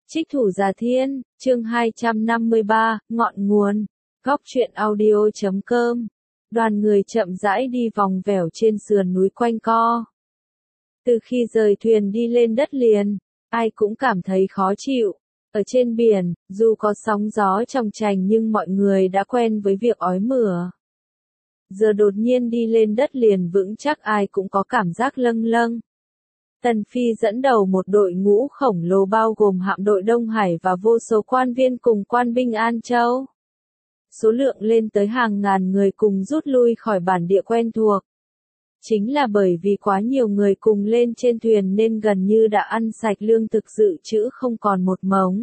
Trích Thủ Già Thiên, chương 253, ngọn nguồn. Góc truyện audio.com. Đoàn người chậm rãi đi vòng vèo trên sườn núi quanh co. Từ khi rời thuyền đi lên đất liền, ai cũng cảm thấy khó chịu. Ở trên biển, dù có sóng gió trong trành nhưng mọi người đã quen với việc ói mửa. Giờ đột nhiên đi lên đất liền vững chắc ai cũng có cảm giác lâng lâng. Tần Phi dẫn đầu một đội ngũ khổng lồ bao gồm hạm đội Đông Hải và vô số quan viên cùng quan binh An Châu. Số lượng lên tới hàng ngàn người cùng rút lui khỏi bản địa quen thuộc. Chính là bởi vì quá nhiều người cùng lên trên thuyền nên gần như đã ăn sạch lương thực dự trữ không còn một mống.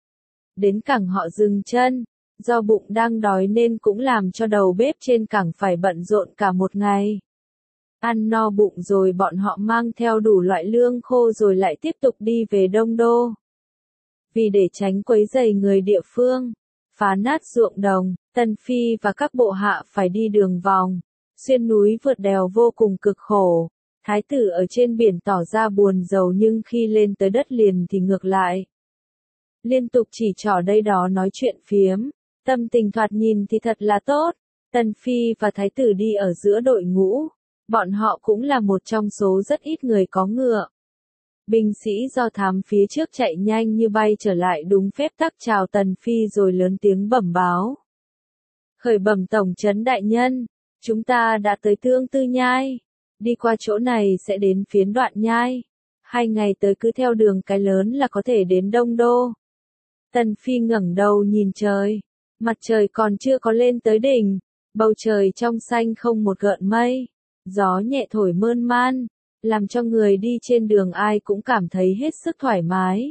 Đến cảng họ dừng chân, do bụng đang đói nên cũng làm cho đầu bếp trên cảng phải bận rộn cả một ngày. Ăn no bụng rồi bọn họ mang theo đủ loại lương khô rồi lại tiếp tục đi về Đông Đô. Vì để tránh quấy rầy người địa phương, phá nát ruộng đồng, Tần Phi và các bộ hạ phải đi đường vòng, xuyên núi vượt đèo vô cùng cực khổ. Thái tử ở trên biển tỏ ra buồn rầu nhưng khi lên tới đất liền thì ngược lại. Liên tục chỉ trỏ đây đó nói chuyện phiếm, tâm tình thoạt nhìn thì thật là tốt. Tần Phi và Thái tử đi ở giữa đội ngũ. Bọn họ cũng là một trong số rất ít người có ngựa. Binh sĩ do thám phía trước chạy nhanh như bay trở lại đúng phép tắc chào Tần Phi rồi lớn tiếng bẩm báo. Khởi bẩm tổng trấn đại nhân, chúng ta đã tới Tương Tư Nhai. Đi qua chỗ này sẽ đến Phiến Đoạn Nhai. 2 ngày tới cứ theo đường cái lớn là có thể đến Đông Đô. Tần Phi ngẩng đầu nhìn trời. Mặt trời còn chưa có lên tới đỉnh. Bầu trời trong xanh không một gợn mây. Gió nhẹ thổi mơn man, làm cho người đi trên đường ai cũng cảm thấy hết sức thoải mái.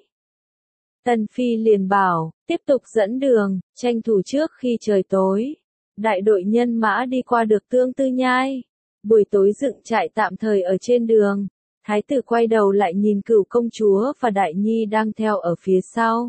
Tần Phi liền bảo, tiếp tục dẫn đường, tranh thủ trước khi trời tối. Đại đội nhân mã đi qua được Tương Tư Nhai. Buổi tối dựng trại tạm thời ở trên đường. Thái tử quay đầu lại nhìn Cửu công chúa và Đại Nhi đang theo ở phía sau.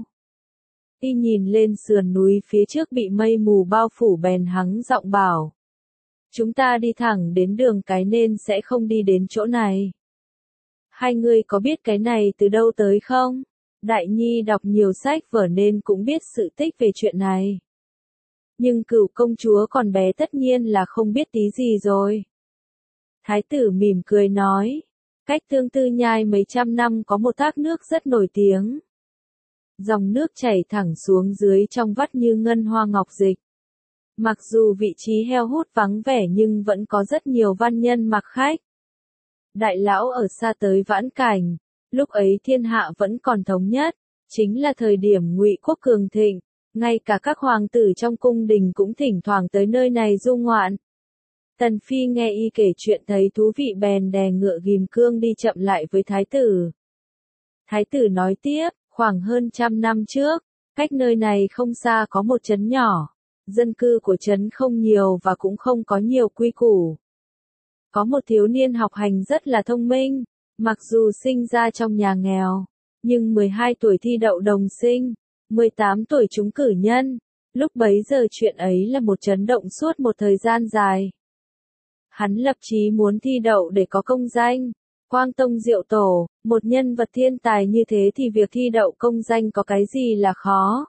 Y nhìn lên sườn núi phía trước bị mây mù bao phủ bèn hắng giọng bảo. Chúng ta đi thẳng đến đường cái nên sẽ không đi đến chỗ này. Hai người có biết cái này từ đâu tới không? Đại Nhi đọc nhiều sách vở nên cũng biết sự tích về chuyện này. Nhưng Cửu công chúa còn bé tất nhiên là không biết tí gì rồi. Thái tử mỉm cười nói, cách Tương Tư Nhai mấy trăm năm có một thác nước rất nổi tiếng. Dòng nước chảy thẳng xuống dưới trong vắt như ngân hoa ngọc dịch. Mặc dù vị trí heo hút vắng vẻ nhưng vẫn có rất nhiều văn nhân mặc khách. Đại lão ở xa tới vãn cảnh, lúc ấy thiên hạ vẫn còn thống nhất, chính là thời điểm Ngụy quốc cường thịnh, ngay cả các hoàng tử trong cung đình cũng thỉnh thoảng tới nơi này du ngoạn. Tần Phi nghe y kể chuyện thấy thú vị bèn đè ngựa ghim cương đi chậm lại với thái tử. Thái tử nói tiếp, khoảng hơn 100 năm trước, cách nơi này không xa có một trấn nhỏ. Dân cư của trấn không nhiều và cũng không có nhiều quy củ. Có một thiếu niên học hành rất là thông minh, mặc dù sinh ra trong nhà nghèo, nhưng 12 tuổi thi đậu đồng sinh, 18 tuổi trúng cử nhân. Lúc bấy giờ chuyện ấy là một chấn động suốt một thời gian dài. Hắn lập chí muốn thi đậu để có công danh. Quang Tông Diệu Tổ, một nhân vật thiên tài như thế thì việc thi đậu công danh có cái gì là khó.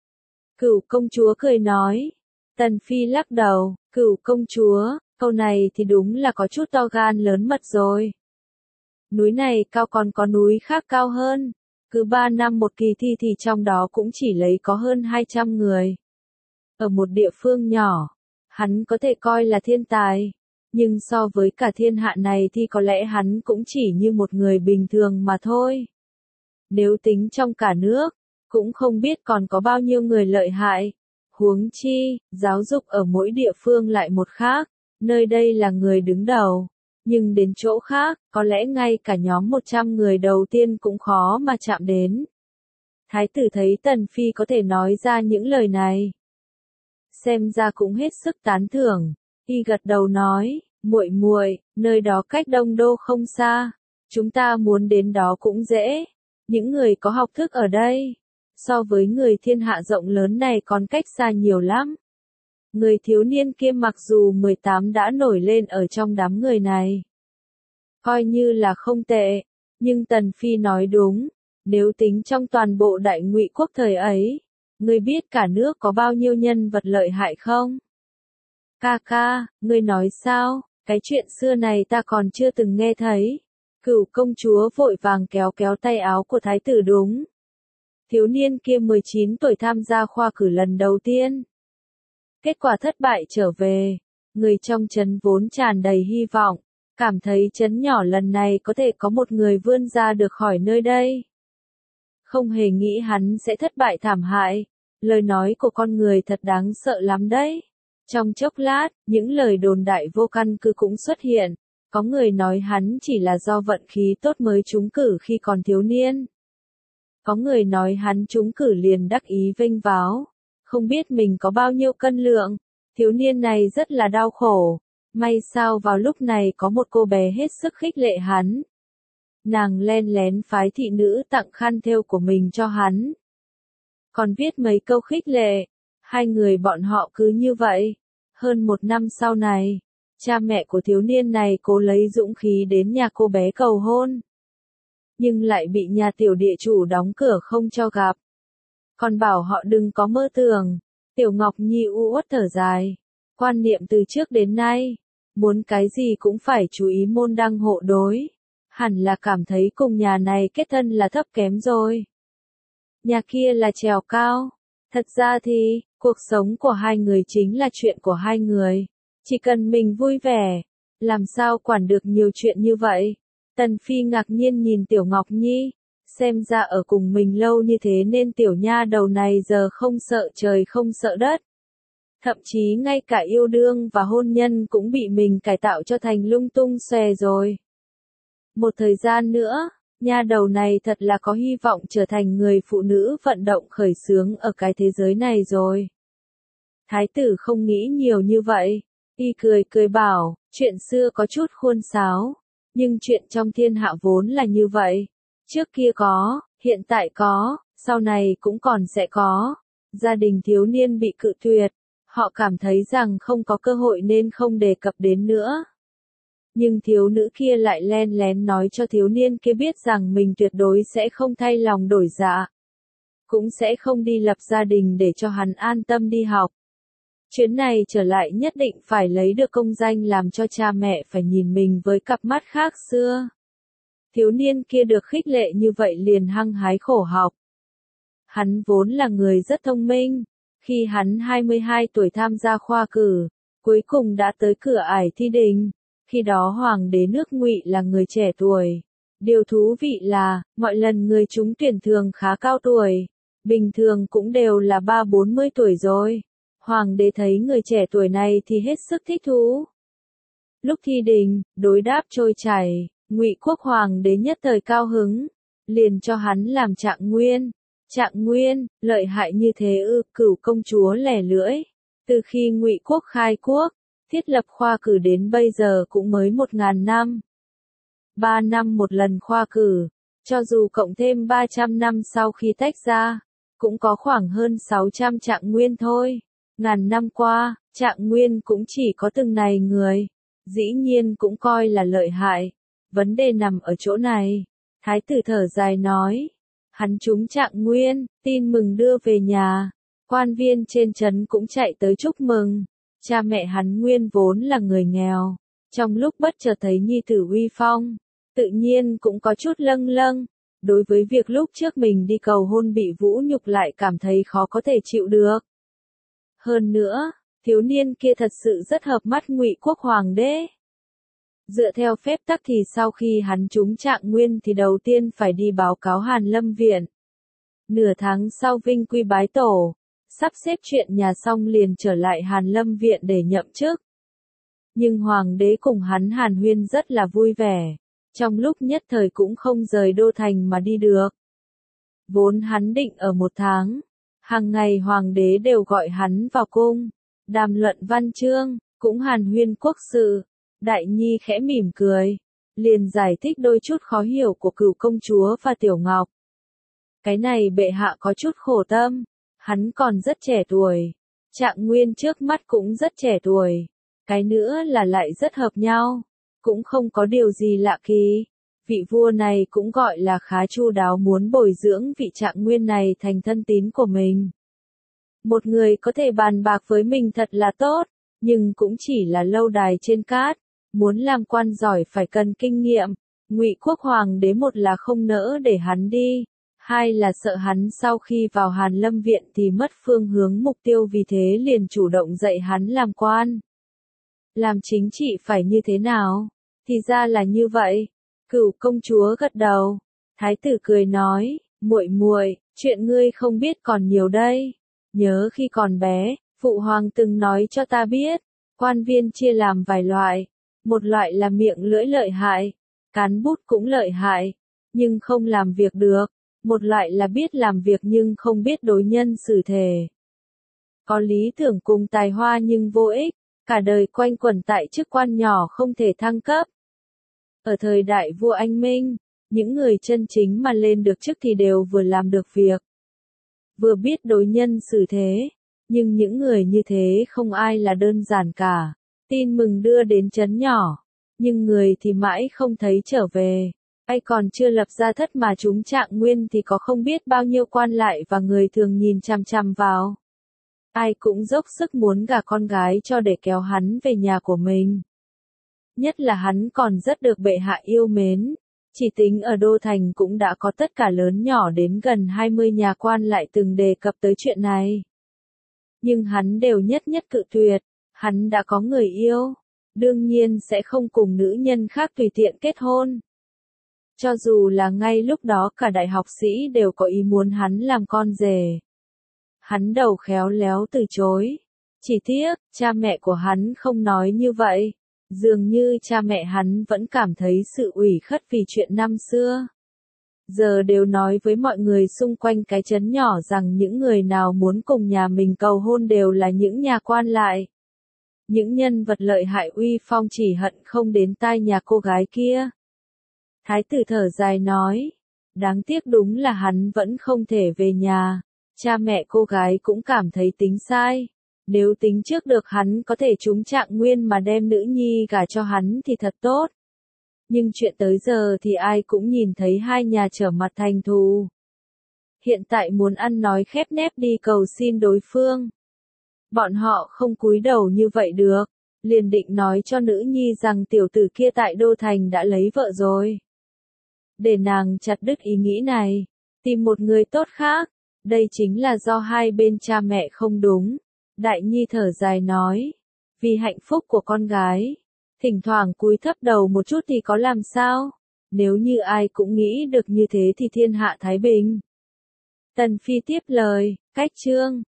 Cửu công chúa cười nói. Tần Phi lắc đầu, Cửu công chúa, câu này thì đúng là có chút to gan lớn mật rồi. Núi này cao còn có núi khác cao hơn. Cứ 3 năm một kỳ thi thì trong đó cũng chỉ lấy có hơn 200 người. Ở một địa phương nhỏ, hắn có thể coi là thiên tài. Nhưng so với cả thiên hạ này thì có lẽ hắn cũng chỉ như một người bình thường mà thôi. Nếu tính trong cả nước, cũng không biết còn có bao nhiêu người lợi hại. Huống chi, giáo dục ở mỗi địa phương lại một khác, nơi đây là người đứng đầu. Nhưng đến chỗ khác, có lẽ ngay cả nhóm 100 người đầu tiên cũng khó mà chạm đến. Thái tử thấy Tần Phi có thể nói ra những lời này. Xem ra cũng hết sức tán thưởng, y gật đầu nói, muội muội, nơi đó cách Đông Đô không xa, chúng ta muốn đến đó cũng dễ. Những người có học thức ở đây, so với người thiên hạ rộng lớn này còn cách xa nhiều lắm. Người thiếu niên kia mặc dù 18 đã nổi lên ở trong đám người này. Coi như là không tệ, nhưng Tần Phi nói đúng, Nếu tính trong toàn bộ Đại Ngụy quốc thời ấy, ngươi biết cả nước có bao nhiêu nhân vật lợi hại không? Ca ca, ngươi nói sao? Cái chuyện xưa này ta còn chưa từng nghe thấy. Cửu công chúa vội vàng kéo kéo tay áo của thái tử đúng. Thiếu niên kia 19 tuổi tham gia khoa cử lần đầu tiên. Kết quả thất bại trở về. Người trong trấn vốn tràn đầy hy vọng, cảm thấy trấn nhỏ lần này có thể có một người vươn ra được khỏi nơi đây. Không hề nghĩ hắn sẽ thất bại thảm hại. Lời nói của con người thật đáng sợ lắm đấy. Trong chốc lát, những lời đồn đại vô căn cứ cũng xuất hiện. Có người nói hắn chỉ là do vận khí tốt mới trúng cử khi còn thiếu niên. Có người nói hắn trúng cử liền đắc ý vênh váo. Không biết mình có bao nhiêu cân lượng. Thiếu niên này rất là đau khổ. May sao vào lúc này có một cô bé hết sức khích lệ hắn. Nàng len lén phái thị nữ tặng khăn thêu của mình cho hắn. Còn viết mấy câu khích lệ. Hai người bọn họ cứ như vậy. Hơn một năm sau này, cha mẹ của thiếu niên này cố lấy dũng khí đến nhà cô bé cầu hôn. Nhưng lại bị nhà tiểu địa chủ đóng cửa không cho gặp. Còn bảo họ đừng có mơ tưởng. Tiểu Ngọc Nhi u uất thở dài. Quan niệm từ trước đến nay, muốn cái gì cũng phải chú ý môn đăng hộ đối. Hẳn là cảm thấy cùng nhà này kết thân là thấp kém rồi. Nhà kia là trèo cao. Thật ra thì, cuộc sống của hai người chính là chuyện của hai người. Chỉ cần mình vui vẻ, làm sao quản được nhiều chuyện như vậy. Tần Phi ngạc nhiên nhìn Tiểu Ngọc Nhi, xem ra ở cùng mình lâu như thế nên tiểu nha đầu này giờ không sợ trời không sợ đất. Thậm chí ngay cả yêu đương và hôn nhân cũng bị mình cải tạo cho thành lung tung xòe rồi. Một thời gian nữa, nha đầu này thật là có hy vọng trở thành người phụ nữ vận động khởi xướng ở cái thế giới này rồi. Thái tử không nghĩ nhiều như vậy, y cười cười bảo, chuyện xưa có chút khuôn sáo, nhưng chuyện trong thiên hạ vốn là như vậy. Trước kia có, hiện tại có, sau này cũng còn sẽ có. Gia đình thiếu niên bị cự tuyệt, họ cảm thấy rằng không có cơ hội nên không đề cập đến nữa. Nhưng thiếu nữ kia lại len lén nói cho thiếu niên kia biết rằng mình tuyệt đối sẽ không thay lòng đổi dạ. Cũng sẽ không đi lập gia đình để cho hắn an tâm đi học. Chuyến này trở lại nhất định phải lấy được công danh làm cho cha mẹ phải nhìn mình với cặp mắt khác xưa. Thiếu niên kia được khích lệ như vậy liền hăng hái khổ học. Hắn vốn là người rất thông minh. Khi hắn 22 tuổi tham gia khoa cử, cuối cùng đã tới cửa ải thi đình. Khi đó hoàng đế nước Ngụy là người trẻ tuổi. Điều thú vị là, mọi lần người trúng tuyển thường khá cao tuổi. Bình thường cũng đều là 30-40 tuổi rồi. Hoàng đế thấy người trẻ tuổi này thì hết sức thích thú. Lúc thi đình, đối đáp trôi chảy, Ngụy quốc hoàng đế nhất thời cao hứng, liền cho hắn làm trạng nguyên. Trạng nguyên, lợi hại như thế ư? Cửu công chúa lẻ lưỡi. Từ khi Ngụy quốc khai quốc, thiết lập khoa cử đến bây giờ cũng mới 1000 năm. 3 năm một lần khoa cử, cho dù cộng thêm 300 năm sau khi tách ra, cũng có khoảng hơn 600 trạng nguyên thôi. Ngàn năm qua, trạng nguyên cũng chỉ có từng này người. Dĩ nhiên cũng coi là lợi hại. Vấn đề nằm ở chỗ này. Thái tử thở dài nói. Hắn trúng trạng nguyên, tin mừng đưa về nhà. Quan viên trên trấn cũng chạy tới chúc mừng. Cha mẹ hắn nguyên vốn là người nghèo. Trong lúc bất chợt thấy nhi tử uy phong, tự nhiên cũng có chút lâng lâng. Đối với việc lúc trước mình đi cầu hôn bị vũ nhục lại cảm thấy khó có thể chịu được. Hơn nữa, thiếu niên kia thật sự rất hợp mắt Ngụy quốc hoàng đế. Dựa theo phép tắc thì sau khi hắn trúng trạng nguyên thì đầu tiên phải đi báo cáo Hàn Lâm Viện. Nửa tháng sau vinh quy bái tổ, sắp xếp chuyện nhà xong liền trở lại Hàn Lâm Viện để nhậm chức. Nhưng hoàng đế cùng hắn hàn huyên rất là vui vẻ, trong lúc nhất thời cũng không rời đô thành mà đi được. Vốn hắn định ở 1 tháng, hàng ngày hoàng đế đều gọi hắn vào cung, đàm luận văn chương, cũng hàn huyên quốc sự. Đại Nhi khẽ mỉm cười, liền giải thích đôi chút khó hiểu của Cửu công chúa và Tiểu Ngọc. Cái này bệ hạ có chút khổ tâm, hắn còn rất trẻ tuổi, trạng nguyên trước mắt cũng rất trẻ tuổi, cái nữa là lại rất hợp nhau, cũng không có điều gì lạ kỳ. Vị vua này cũng gọi là khá chu đáo muốn bồi dưỡng vị Trạng Nguyên này thành thân tín của mình. Một người có thể bàn bạc với mình thật là tốt, nhưng cũng chỉ là lâu đài trên cát, muốn làm quan giỏi phải cần kinh nghiệm. Ngụy Quốc hoàng đế một là không nỡ để hắn đi, hai là sợ hắn sau khi vào Hàn Lâm viện thì mất phương hướng mục tiêu, vì thế liền chủ động dạy hắn làm quan. Làm chính trị phải như thế nào? Thì ra là như vậy. Cửu công chúa gật đầu. Thái tử cười nói, muội muội, chuyện ngươi không biết còn nhiều đây. Nhớ khi còn bé, phụ hoàng từng nói cho ta biết, quan viên chia làm vài loại. Một loại là miệng lưỡi lợi hại, cán bút cũng lợi hại, nhưng không làm việc được. Một loại là biết làm việc nhưng không biết đối nhân xử thế. Có lý tưởng cùng tài hoa nhưng vô ích, cả đời quanh quẩn tại chức quan nhỏ không thể thăng cấp. Ở thời đại vua Anh Minh, những người chân chính mà lên được chức thì đều vừa làm được việc, vừa biết đối nhân xử thế, nhưng những người như thế không ai là đơn giản cả. Tin mừng đưa đến trấn nhỏ, nhưng người thì mãi không thấy trở về. Ai còn chưa lập ra thất mà chúng Trạng Nguyên thì có không biết bao nhiêu quan lại và người thường nhìn chằm chằm vào. Ai cũng dốc sức muốn gả con gái cho để kéo hắn về nhà của mình. Nhất là hắn còn rất được bệ hạ yêu mến. Chỉ tính ở Đô Thành cũng đã có tất cả lớn nhỏ đến gần 20 nhà quan lại từng đề cập tới chuyện này. Nhưng hắn đều nhất cự tuyệt, hắn đã có người yêu, đương nhiên sẽ không cùng nữ nhân khác tùy tiện kết hôn. Cho dù là ngay lúc đó cả đại học sĩ đều có ý muốn hắn làm con rể. Hắn đầu khéo léo từ chối. Chỉ tiếc, cha mẹ của hắn không nói như vậy. Dường như cha mẹ hắn vẫn cảm thấy sự ủy khuất vì chuyện năm xưa. Giờ đều nói với mọi người xung quanh cái trấn nhỏ rằng những người nào muốn cùng nhà mình cầu hôn đều là những nhà quan lại. Những nhân vật lợi hại uy phong chỉ hận không đến tai nhà cô gái kia. Thái tử thở dài nói, đáng tiếc đúng là hắn vẫn không thể về nhà. Cha mẹ cô gái cũng cảm thấy tính sai. Nếu tính trước được hắn có thể trúng Trạng Nguyên mà đem nữ nhi gả cho hắn thì thật tốt. Nhưng chuyện tới giờ thì ai cũng nhìn thấy hai nhà trở mặt thành thù. Hiện tại muốn ăn nói khép nép đi cầu xin đối phương. Bọn họ không cúi đầu như vậy được, liền định nói cho nữ nhi rằng tiểu tử kia tại Đô Thành đã lấy vợ rồi. Để nàng chặt đứt ý nghĩ này, tìm một người tốt khác, đây chính là do hai bên cha mẹ không đúng. Đại nhi thở dài nói, vì hạnh phúc của con gái, thỉnh thoảng cúi thấp đầu một chút thì có làm sao, nếu như ai cũng nghĩ được như thế thì thiên hạ thái bình. Tần Phi tiếp lời, cách chương.